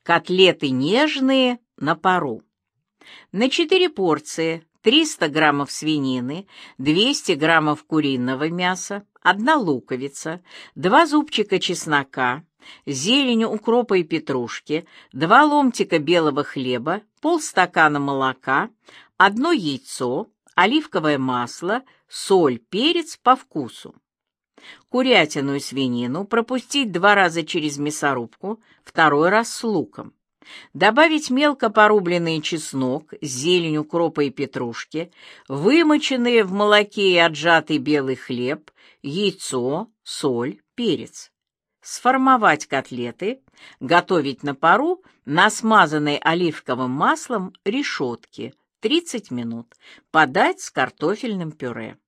Котлеты нежные на пару. На 4 порции 300 граммов свинины, 200 граммов куриного мяса, 1 луковица, 2 зубчика чеснока, зелень укропа и петрушки, 2 ломтика белого хлеба, полстакана молока, 1 яйцо, оливковое масло, соль, перец по вкусу. Курятину и свинину пропустить 2 раза через мясорубку, 2 раз с луком. Добавить мелко порубленный чеснок, зелень укропа и петрушки, вымоченные в молоке и отжатый белый хлеб, яйцо, соль, перец. Сформовать котлеты, готовить на пару на смазанной оливковым маслом решетке 30 минут. Подать с картофельным пюре.